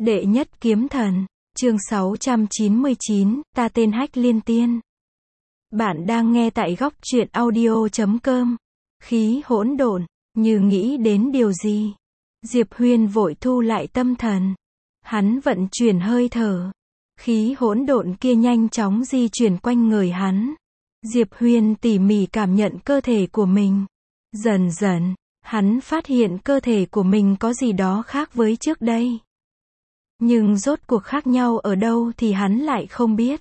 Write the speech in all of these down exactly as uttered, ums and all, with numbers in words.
Đệ nhất kiếm thần, chương sáu trăm chín mươi chín, ta tên Hách Liên Tiên. Bạn đang nghe tại góc truyện audio chấm com. Khí hỗn độn, như nghĩ đến điều gì. Diệp Huyên vội thu lại tâm thần. Hắn vận chuyển hơi thở. Khí hỗn độn kia nhanh chóng di chuyển quanh người hắn. Diệp Huyên tỉ mỉ cảm nhận cơ thể của mình. Dần dần, hắn phát hiện cơ thể của mình có gì đó khác với trước đây. Nhưng rốt cuộc khác nhau ở đâu thì hắn lại không biết.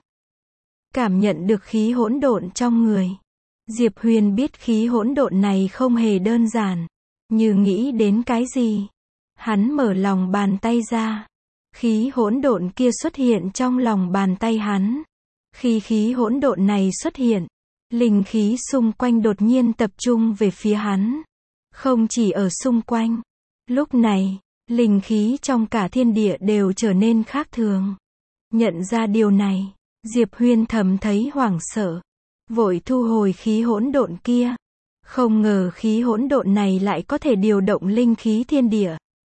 Cảm nhận được khí hỗn độn trong người. Diệp Huyên biết khí hỗn độn này không hề đơn giản. Như nghĩ đến cái gì. Hắn mở lòng bàn tay ra. Khí hỗn độn kia xuất hiện trong lòng bàn tay hắn. Khi khí hỗn độn này xuất hiện, linh khí xung quanh đột nhiên tập trung về phía hắn. Không chỉ ở xung quanh. Lúc này, linh khí trong cả thiên địa đều trở nên khác thường. Nhận ra điều này, Diệp Huyên thầm thấy hoảng sợ. Vội thu hồi khí hỗn độn kia. Không ngờ khí hỗn độn này lại có thể điều động linh khí thiên địa.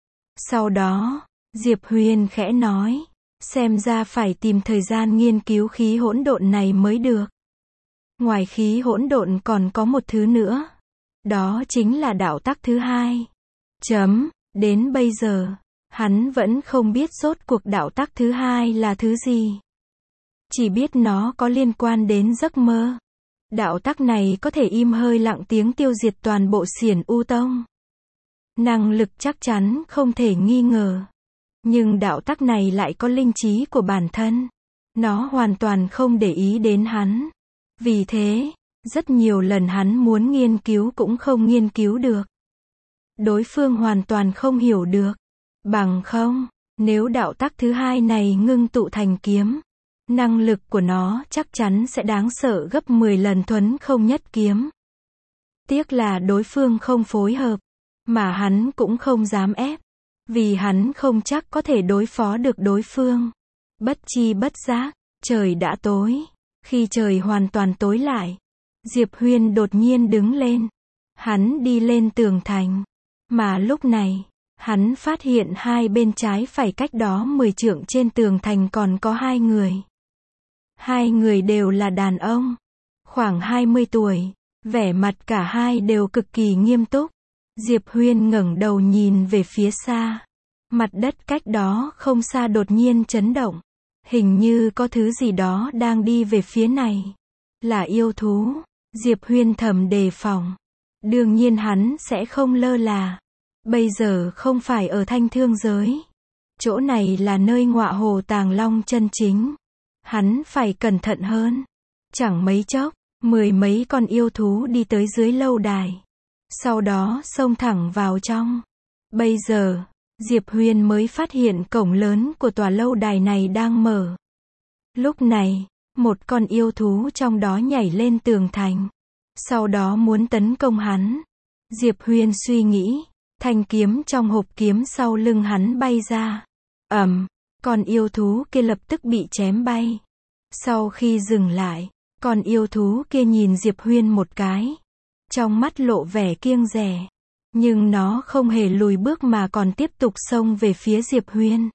Sau đó, Diệp Huyên khẽ nói, xem ra phải tìm thời gian nghiên cứu khí hỗn độn này mới được. Ngoài khí hỗn độn còn có một thứ nữa. Đó chính là đạo tắc thứ hai. Chấm, đến bây giờ, hắn vẫn không biết rốt cuộc đạo tắc thứ hai là thứ gì. Chỉ biết nó có liên quan đến giấc mơ. Đạo tắc này có thể im hơi lặng tiếng tiêu diệt toàn bộ Xiển U Tông. Năng lực chắc chắn không thể nghi ngờ. Nhưng đạo tắc này lại có linh trí của bản thân. Nó hoàn toàn không để ý đến hắn. Vì thế, rất nhiều lần hắn muốn nghiên cứu cũng không nghiên cứu được. Đối phương hoàn toàn không hiểu được. Bằng không, nếu đạo tắc thứ hai này ngưng tụ thành kiếm, năng lực của nó chắc chắn sẽ đáng sợ gấp mười lần Thuấn Không Nhất Kiếm. Tiếc là đối phương không phối hợp, mà hắn cũng không dám ép, vì hắn không chắc có thể đối phó được đối phương. Bất chi bất giác, trời đã tối. Khi trời hoàn toàn tối lại, Diệp Huyên đột nhiên đứng lên. Hắn đi lên tường thành. Mà lúc này, hắn phát hiện hai bên trái phải cách đó mười trượng trên tường thành còn có hai người. Hai người đều là đàn ông, khoảng hai mươi tuổi, vẻ mặt cả hai đều cực kỳ nghiêm túc. Diệp Huyên ngẩng đầu nhìn về phía xa. Mặt đất cách đó không xa đột nhiên chấn động. Hình như có thứ gì đó đang đi về phía này. Là yêu thú. Diệp Huyên thầm đề phòng. Đương nhiên hắn sẽ không lơ là. Bây giờ không phải ở Thanh Thương giới. Chỗ này là nơi ngọa hồ Tàng Long chân chính. Hắn phải cẩn thận hơn. Chẳng mấy chốc, mười mấy con yêu thú đi tới dưới lâu đài. Sau đó xông thẳng vào trong. Bây giờ, Diệp Huyên mới phát hiện cổng lớn của tòa lâu đài này đang mở. Lúc này, một con yêu thú trong đó nhảy lên tường thành. Sau đó muốn tấn công hắn. Diệp Huyên suy nghĩ, thanh kiếm trong hộp kiếm sau lưng hắn bay ra. Ầm, con yêu thú kia lập tức bị chém bay. Sau khi dừng lại, con yêu thú kia nhìn Diệp Huyên một cái. Trong mắt lộ vẻ kiêng dè. Nhưng nó không hề lùi bước mà còn tiếp tục xông về phía Diệp Huyên.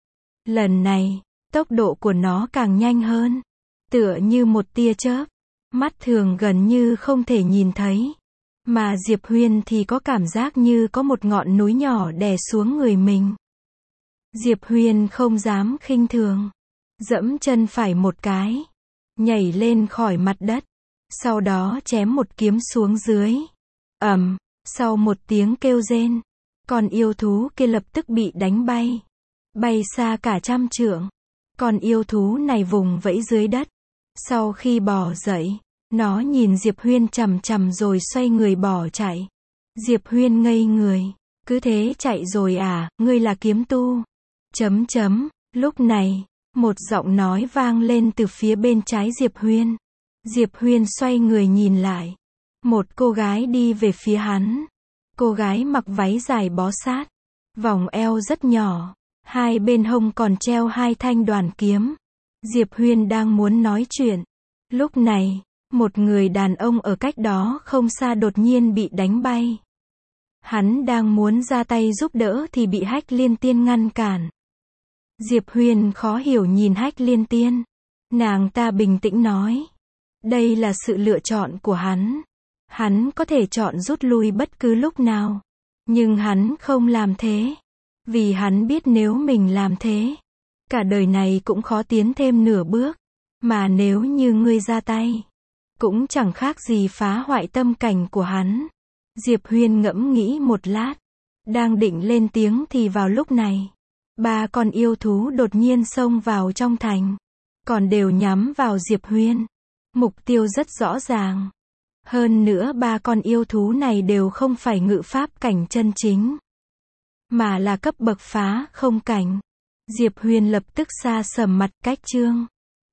Lần này, tốc độ của nó càng nhanh hơn. Tựa như một tia chớp. Mắt thường gần như không thể nhìn thấy. Mà Diệp Huyên thì có cảm giác như có một ngọn núi nhỏ đè xuống người mình. Diệp Huyên không dám khinh thường. Dẫm chân phải một cái. Nhảy lên khỏi mặt đất. Sau đó chém một kiếm xuống dưới. Ầm. Sau một tiếng kêu rên, con yêu thú kia lập tức bị đánh bay. Bay xa cả trăm trượng. Con yêu thú này vùng vẫy dưới đất. Sau khi bò dậy, nó nhìn Diệp Huyên chằm chằm rồi xoay người bỏ chạy. Diệp Huyên ngây người. Cứ thế chạy rồi à, ngươi là kiếm tu. Chấm chấm, lúc này, một giọng nói vang lên từ phía bên trái Diệp Huyên. Diệp Huyên xoay người nhìn lại. Một cô gái đi về phía hắn. Cô gái mặc váy dài bó sát. Vòng eo rất nhỏ. Hai bên hông còn treo hai thanh đoàn kiếm. Diệp Huyên đang muốn nói chuyện. Lúc này, một người đàn ông ở cách đó không xa đột nhiên bị đánh bay. Hắn đang muốn ra tay giúp đỡ thì bị Hách Liên Tiên ngăn cản. Diệp Huyền khó hiểu nhìn Hách Liên Tiên. Nàng ta bình tĩnh nói. Đây là sự lựa chọn của hắn. Hắn có thể chọn rút lui bất cứ lúc nào. Nhưng hắn không làm thế. Vì hắn biết nếu mình làm thế, cả đời này cũng khó tiến thêm nửa bước. Mà nếu như ngươi ra tay, cũng chẳng khác gì phá hoại tâm cảnh của hắn. Diệp Huyền ngẫm nghĩ một lát. Đang định lên tiếng thì vào lúc này, ba con yêu thú đột nhiên xông vào trong thành. Còn đều nhắm vào Diệp Huyền. Mục tiêu rất rõ ràng. Hơn nữa ba con yêu thú này đều không phải ngự pháp cảnh chân chính, mà là cấp bậc phá không cảnh. Diệp Huyền lập tức xa sầm mặt, cách chương